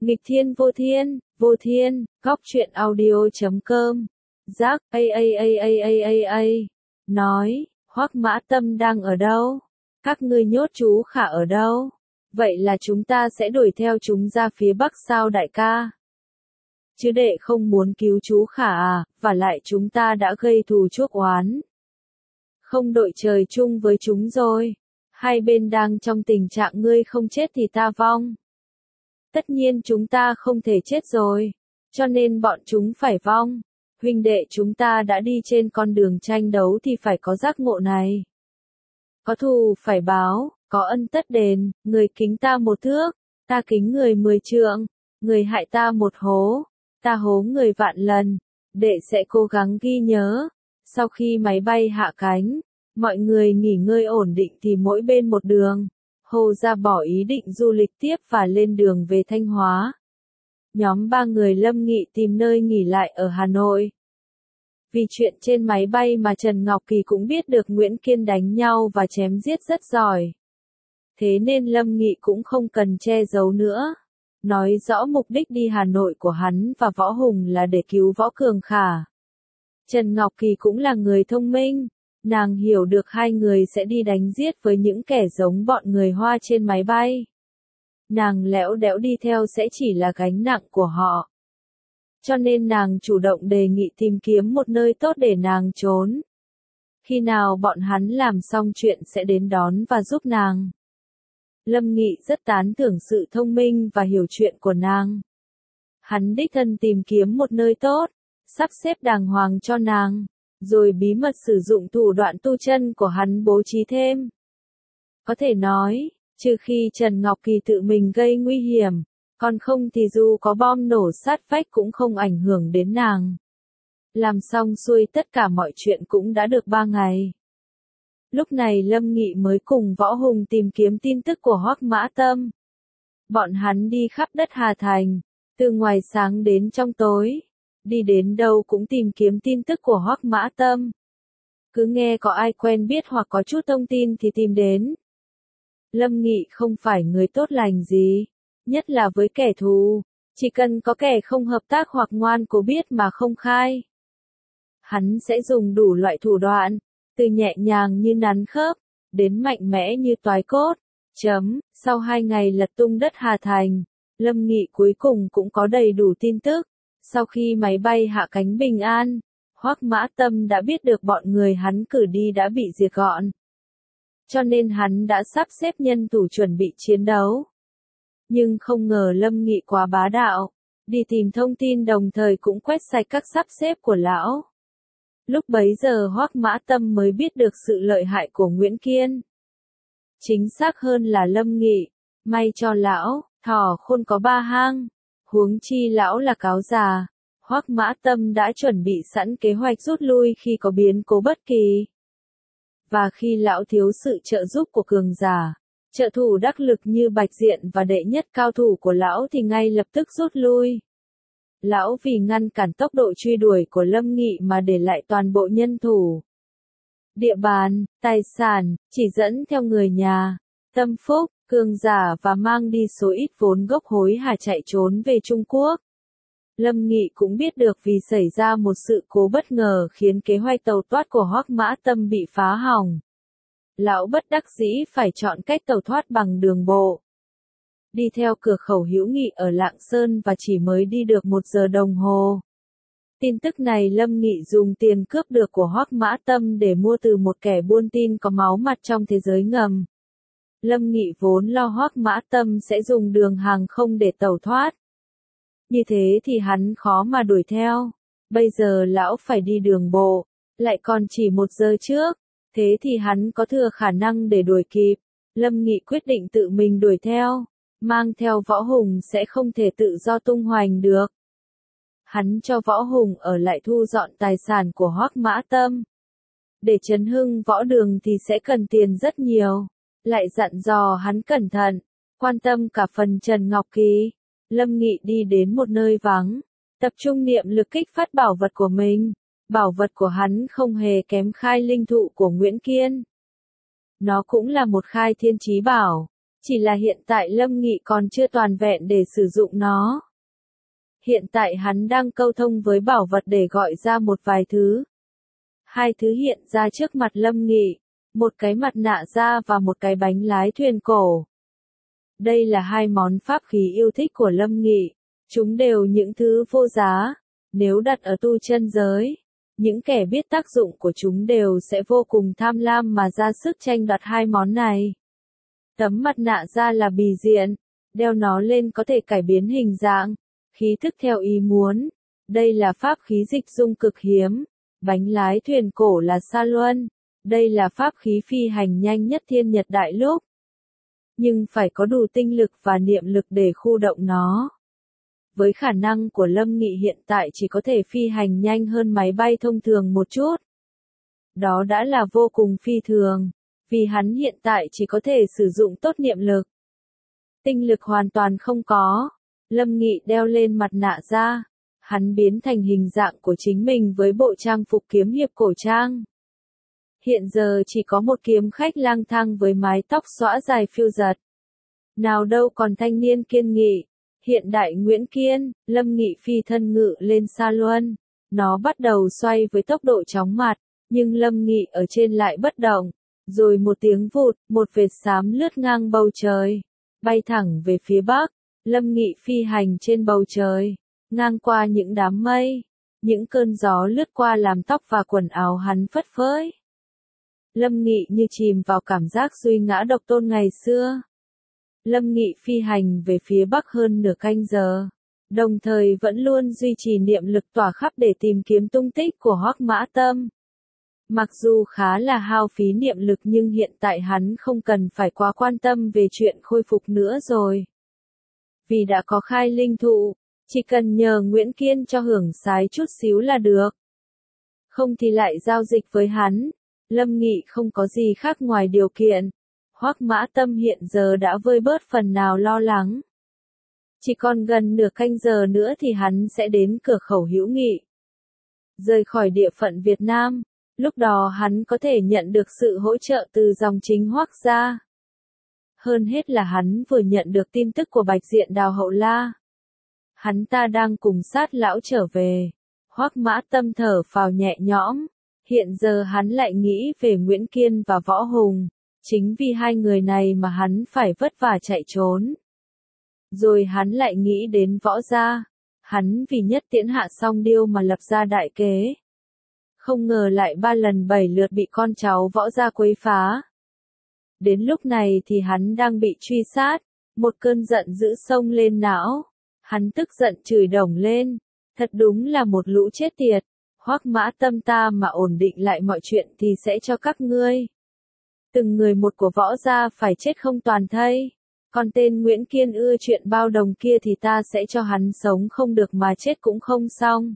Nghịch thiên, vô thiên, góc truyện audio.com. Giác, nói, Hoắc Mã Tâm đang ở đâu? Các ngươi nhốt chú Khả ở đâu? Vậy là chúng ta sẽ đuổi theo chúng ra phía bắc sao đại ca? Chứ đệ không muốn cứu chú Khả à, và lại chúng ta đã gây thù chuốc oán. Không đội trời chung với chúng rồi. Hai bên đang trong tình trạng ngươi không chết thì ta vong. Tất nhiên chúng ta không thể chết rồi, cho nên bọn chúng phải vong. Huynh đệ chúng ta đã đi trên con đường tranh đấu thì phải có giác ngộ này. Có thù phải báo, có ân tất đền, người kính ta một thước, ta kính người 10 trượng, người hại ta một hố, ta hố người vạn lần. Đệ sẽ cố gắng ghi nhớ. Sau khi máy bay hạ cánh, mọi người nghỉ ngơi ổn định thì mỗi bên một đường. Hồ Gia bỏ ý định du lịch tiếp và lên đường về Thanh Hóa. Nhóm 3 người Lâm Nghị tìm nơi nghỉ lại ở Hà Nội. Vì chuyện trên máy bay mà Trần Ngọc Kỳ cũng biết được Nguyễn Kiên đánh nhau và chém giết rất giỏi. Thế nên Lâm Nghị cũng không cần che giấu nữa. Nói rõ mục đích đi Hà Nội của hắn và Võ Hùng là để cứu Võ Cường Khả. Trần Ngọc Kỳ cũng là người thông minh. Nàng hiểu được hai người sẽ đi đánh giết với những kẻ giống bọn người Hoa trên máy bay. Nàng lẽo đẽo đi theo sẽ chỉ là gánh nặng của họ. Cho nên nàng chủ động đề nghị tìm kiếm một nơi tốt để nàng trốn. Khi nào bọn hắn làm xong chuyện sẽ đến đón và giúp nàng. Lâm Nghị rất tán thưởng sự thông minh và hiểu chuyện của nàng. Hắn đích thân tìm kiếm một nơi tốt, sắp xếp đàng hoàng cho nàng, rồi bí mật sử dụng thủ đoạn tu chân của hắn bố trí thêm. Có thể nói, trừ khi Trần Ngọc Kỳ tự mình gây nguy hiểm, còn không thì dù có bom nổ sát vách cũng không ảnh hưởng đến nàng. Làm xong xuôi tất cả mọi chuyện cũng đã được 3 ngày. Lúc này Lâm Nghị mới cùng Võ Hùng tìm kiếm tin tức của Hoắc Mã Tâm. Bọn hắn đi khắp đất Hà Thành, từ ngoài sáng đến trong tối. Đi đến đâu cũng tìm kiếm tin tức của Hoắc Mã Tâm. Cứ nghe có ai quen biết hoặc có chút thông tin thì tìm đến. Lâm Nghị không phải người tốt lành gì, nhất là với kẻ thù, chỉ cần có kẻ không hợp tác hoặc ngoan cố biết mà không khai. Hắn sẽ dùng đủ loại thủ đoạn, từ nhẹ nhàng như nắn khớp, đến mạnh mẽ như toái cốt. Sau 2 ngày lật tung đất Hà Thành, Lâm Nghị cuối cùng cũng có đầy đủ tin tức. Sau khi máy bay hạ cánh bình an, Hoắc Mã Tâm đã biết được bọn người hắn cử đi đã bị diệt gọn. Cho nên hắn đã sắp xếp nhân thủ chuẩn bị chiến đấu. Nhưng không ngờ Lâm Nghị quá bá đạo, đi tìm thông tin đồng thời cũng quét sạch các sắp xếp của lão. Lúc bấy giờ Hoắc Mã Tâm mới biết được sự lợi hại của Nguyễn Kiên. Chính xác hơn là Lâm Nghị, may cho lão, thỏ khôn có 3 hang. Huống chi lão là cáo già, Hoắc Mã Tâm đã chuẩn bị sẵn kế hoạch rút lui khi có biến cố bất kỳ. Và khi lão thiếu sự trợ giúp của cường giả, trợ thủ đắc lực như Bạch Diện và đệ nhất cao thủ của lão thì ngay lập tức rút lui. Lão vì ngăn cản tốc độ truy đuổi của Lâm Nghị mà để lại toàn bộ nhân thủ, địa bàn, tài sản, chỉ dẫn theo người nhà, tâm phúc, cường giả và mang đi số ít vốn gốc hối hả chạy trốn về Trung Quốc. Lâm Nghị cũng biết được vì xảy ra một sự cố bất ngờ khiến kế hoạch tàu thoát của Hoắc Mã Tâm bị phá hỏng. Lão bất đắc dĩ phải chọn cách tàu thoát bằng đường bộ. Đi theo cửa khẩu Hữu Nghị ở Lạng Sơn và chỉ mới đi được 1 giờ đồng hồ. Tin tức này Lâm Nghị dùng tiền cướp được của Hoắc Mã Tâm để mua từ một kẻ buôn tin có máu mặt trong thế giới ngầm. Lâm Nghị vốn lo Hoắc Mã Tâm sẽ dùng đường hàng không để tẩu thoát. Như thế thì hắn khó mà đuổi theo. Bây giờ lão phải đi đường bộ, lại còn chỉ 1 giờ trước. Thế thì hắn có thừa khả năng để đuổi kịp. Lâm Nghị quyết định tự mình đuổi theo. Mang theo Võ Hùng sẽ không thể tự do tung hoành được. Hắn cho Võ Hùng ở lại thu dọn tài sản của Hoắc Mã Tâm. Để trấn hưng võ đường thì sẽ cần tiền rất nhiều. Lại dặn dò hắn cẩn thận, quan tâm cả phần Trần Ngọc Kỳ. Lâm Nghị đi đến một nơi vắng, tập trung niệm lực kích phát bảo vật của mình. Bảo vật của hắn không hề kém khai linh thụ của Nguyễn Kiên. Nó cũng là một khai thiên chí bảo, Chỉ là hiện tại Lâm Nghị còn chưa toàn vẹn để sử dụng nó. Hiện tại hắn đang câu thông với bảo vật để gọi ra một vài thứ. Hai thứ hiện ra trước mặt Lâm Nghị, một cái mặt nạ da và một cái bánh lái thuyền cổ. Đây là hai món pháp khí yêu thích của Lâm Nghị, chúng đều những thứ vô giá, nếu đặt ở tu chân giới, những kẻ biết tác dụng của chúng đều sẽ vô cùng tham lam mà ra sức tranh đoạt hai món này. Tấm mặt nạ da là bì diện, đeo nó lên có thể cải biến hình dạng, khí thức theo ý muốn. Đây là pháp khí dịch dung cực hiếm. Bánh lái thuyền cổ là sa luân. Đây là pháp khí phi hành nhanh nhất thiên nhật đại lục. Nhưng phải có đủ tinh lực và niệm lực để khu động nó. Với khả năng của Lâm Nghị hiện tại chỉ có thể phi hành nhanh hơn máy bay thông thường một chút. Đó đã là vô cùng phi thường, vì hắn hiện tại chỉ có thể sử dụng tốt niệm lực. Tinh lực hoàn toàn không có. Lâm Nghị đeo lên mặt nạ da, hắn biến thành hình dạng của chính mình với bộ trang phục kiếm hiệp cổ trang. Hiện giờ chỉ có một kiếm khách lang thang với mái tóc xõa dài phiêu dật. Nào đâu còn thanh niên kiên nghị, hiện đại Nguyễn Kiên. Lâm Nghị phi thân ngự lên sa luân, nó bắt đầu xoay với tốc độ chóng mặt, nhưng Lâm Nghị ở trên lại bất động. Rồi một tiếng vụt, một vệt xám lướt ngang bầu trời, bay thẳng về phía bắc. Lâm Nghị phi hành trên bầu trời, ngang qua những đám mây, những cơn gió lướt qua làm tóc và quần áo hắn phất phới. Lâm Nghị như chìm vào cảm giác duy ngã độc tôn ngày xưa. Lâm Nghị phi hành về phía bắc hơn nửa canh giờ, đồng thời vẫn luôn duy trì niệm lực tỏa khắp để tìm kiếm tung tích của Hoắc Mã Tâm. Mặc dù khá là hao phí niệm lực nhưng hiện tại hắn không cần phải quá quan tâm về chuyện khôi phục nữa rồi. Vì đã có khai linh thụ, chỉ cần nhờ Nguyễn Kiên cho hưởng sái chút xíu là được. Không thì lại giao dịch với hắn. Lâm Nghị không có gì khác ngoài điều kiện. Hoắc Mã Tâm hiện giờ đã vơi bớt phần nào lo lắng. Chỉ còn gần nửa canh giờ nữa thì hắn sẽ đến cửa khẩu Hữu Nghị, rời khỏi địa phận Việt Nam. Lúc đó hắn có thể nhận được sự hỗ trợ từ dòng chính Hoắc gia. Hơn hết là hắn vừa nhận được tin tức của Bạch Diện Đào Hậu La. Hắn ta đang cùng sát lão trở về. Hoắc Mã Tâm thở phào nhẹ nhõm. Hiện giờ hắn lại nghĩ về Nguyễn Kiên và Võ Hùng. Chính vì hai người này mà hắn phải vất vả chạy trốn. Rồi hắn lại nghĩ đến Võ gia. Hắn vì nhất tiễn Hạ Song Điêu mà lập ra đại kế. Không ngờ lại 3 lần 7 lượt bị con cháu Võ gia quấy phá. Đến lúc này thì hắn đang bị truy sát, một cơn giận dữ xông lên não. Hắn tức giận chửi đồng lên, thật đúng là một lũ chết tiệt. Hoắc Mã Tâm ta mà ổn định lại mọi chuyện thì sẽ cho các ngươi. Từng người một của Võ gia phải chết không toàn thây. Còn tên Nguyễn Kiên ưa chuyện bao đồng kia thì ta sẽ cho hắn sống không được mà chết cũng không xong.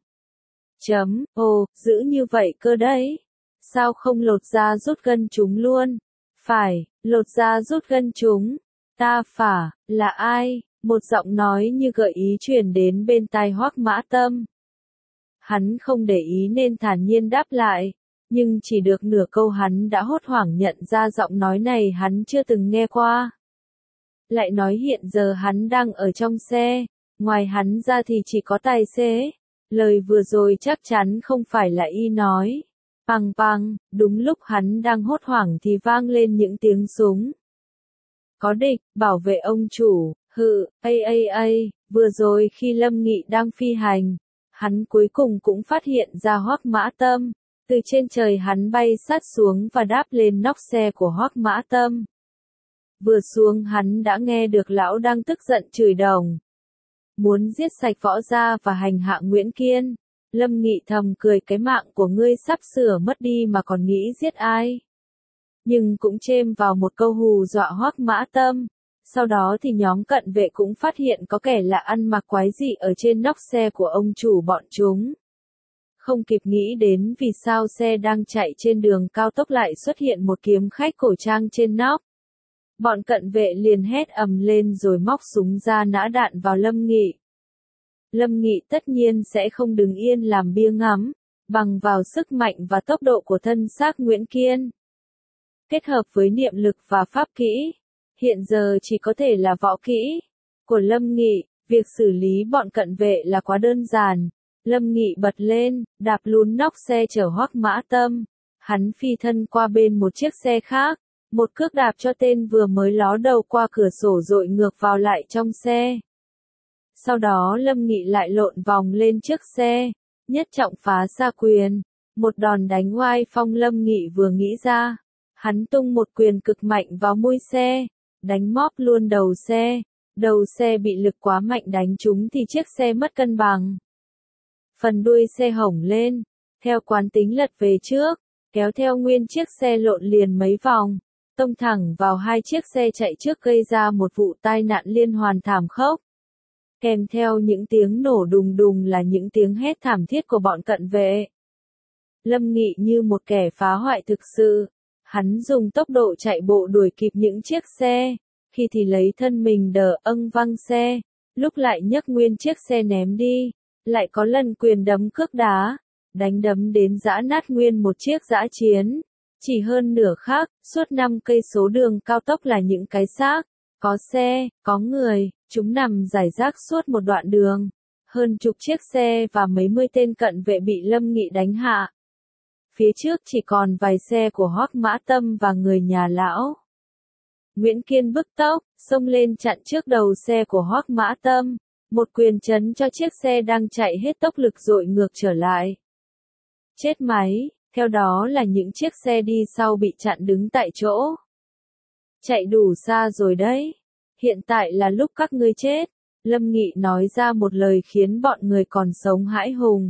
Ồ, dữ như vậy cơ đấy. Sao không lột da rút gân chúng luôn? Phải, lột da rút gân chúng. Ta phả, là ai? Một giọng nói như gợi ý truyền đến bên tai Hoắc Mã Tâm. Hắn không để ý nên thản nhiên đáp lại, nhưng chỉ được nửa câu hắn đã hốt hoảng nhận ra giọng nói này hắn chưa từng nghe qua. Lại nói hiện giờ hắn đang ở trong xe, ngoài hắn ra thì chỉ có tài xế. Lời vừa rồi chắc chắn không phải là y nói. Păng păng, đúng lúc hắn đang hốt hoảng thì vang lên những tiếng súng. Có địch, bảo vệ ông chủ. Vừa rồi khi Lâm Nghị đang phi hành, hắn cuối cùng cũng phát hiện ra Hoắc Mã Tâm. Từ trên trời hắn bay sát xuống và đáp lên nóc xe của Hoắc Mã Tâm. Vừa xuống hắn đã nghe được lão đang tức giận chửi đồng. Muốn giết sạch Võ gia và hành hạ Nguyễn Kiên. Lâm Nghị thầm cười, cái mạng của ngươi sắp sửa mất đi mà còn nghĩ giết ai. Nhưng cũng chêm vào một câu hù dọa Hoắc Mã Tâm. Sau đó thì nhóm cận vệ cũng phát hiện có kẻ lạ ăn mặc quái dị ở trên nóc xe của ông chủ bọn chúng. Không kịp nghĩ đến vì sao xe đang chạy trên đường cao tốc lại xuất hiện một kiếm khách cổ trang trên nóc. Bọn cận vệ liền hét ầm lên rồi móc súng ra nã đạn vào Lâm Nghị. Lâm Nghị tất nhiên sẽ không đứng yên làm bia ngắm, bằng vào sức mạnh và tốc độ của thân xác Nguyễn Kiên. Kết hợp với niệm lực và pháp kỹ, hiện giờ chỉ có thể là võ kỹ của Lâm Nghị, việc xử lý bọn cận vệ là quá đơn giản. Lâm Nghị bật lên, đạp lún nóc xe chở Hoắc Mã Tâm, hắn phi thân qua bên một chiếc xe khác, một cước đạp cho tên vừa mới ló đầu qua cửa sổ dội ngược vào lại trong xe. Sau đó Lâm Nghị lại lộn vòng lên trước xe, nhất trọng phá ra quyền, một đòn đánh oai phong Lâm Nghị vừa nghĩ ra. Hắn tung một quyền cực mạnh vào mui xe, đánh móp luôn đầu xe bị lực quá mạnh đánh trúng thì chiếc xe mất cân bằng. Phần đuôi xe hổng lên, theo quán tính lật về trước, kéo theo nguyên chiếc xe lộn liền mấy vòng, tông thẳng vào hai chiếc xe chạy trước gây ra một vụ tai nạn liên hoàn thảm khốc. Kèm theo những tiếng nổ đùng đùng là những tiếng hét thảm thiết của bọn cận vệ. Lâm Nghị như một kẻ phá hoại thực sự, hắn dùng tốc độ chạy bộ đuổi kịp những chiếc xe, khi thì lấy thân mình đỡ văng xe, lúc lại nhấc nguyên chiếc xe ném đi, lại có lần quyền đấm cước đá, đánh đấm đến giã nát nguyên một chiếc dã chiến. Chỉ hơn nửa khắc, suốt 5 cây số đường cao tốc là những cái xác, có xe, có người, chúng nằm rải rác suốt một đoạn đường. Hơn chục chiếc xe và mấy mươi tên cận vệ bị Lâm Nghị đánh hạ. Phía trước chỉ còn vài xe của Hoắc Mã Tâm và người nhà lão. Nguyễn Kiên bức tốc, xông lên chặn trước đầu xe của Hoắc Mã Tâm, một quyền chấn cho chiếc xe đang chạy hết tốc lực dội ngược trở lại. Chết máy, theo đó là những chiếc xe đi sau bị chặn đứng tại chỗ. Chạy đủ xa rồi đấy, hiện tại là lúc các ngươi chết, Lâm Nghị nói ra một lời khiến bọn người còn sống hãi hùng.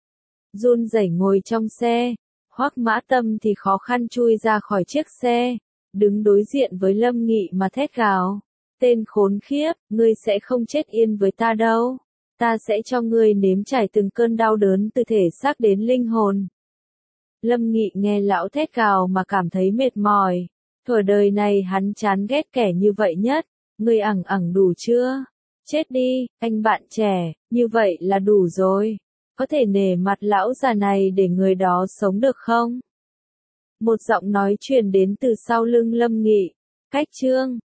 Run rẩy ngồi trong xe, Hoắc Mã Tâm thì khó khăn chui ra khỏi chiếc xe, đứng đối diện với Lâm Nghị mà thét gào. Tên khốn khiếp, ngươi sẽ không chết yên với ta đâu. Ta sẽ cho ngươi nếm trải từng cơn đau đớn từ thể xác đến linh hồn. Lâm Nghị nghe lão thét gào mà cảm thấy mệt mỏi. Thuở đời này hắn chán ghét kẻ như vậy nhất. Ngươi ẳng đủ chưa? Chết đi, anh bạn trẻ, như vậy là đủ rồi. Có thể nể mặt lão già này để người đó sống được không? Một giọng nói truyền đến từ sau lưng Lâm Nghị. Cách chương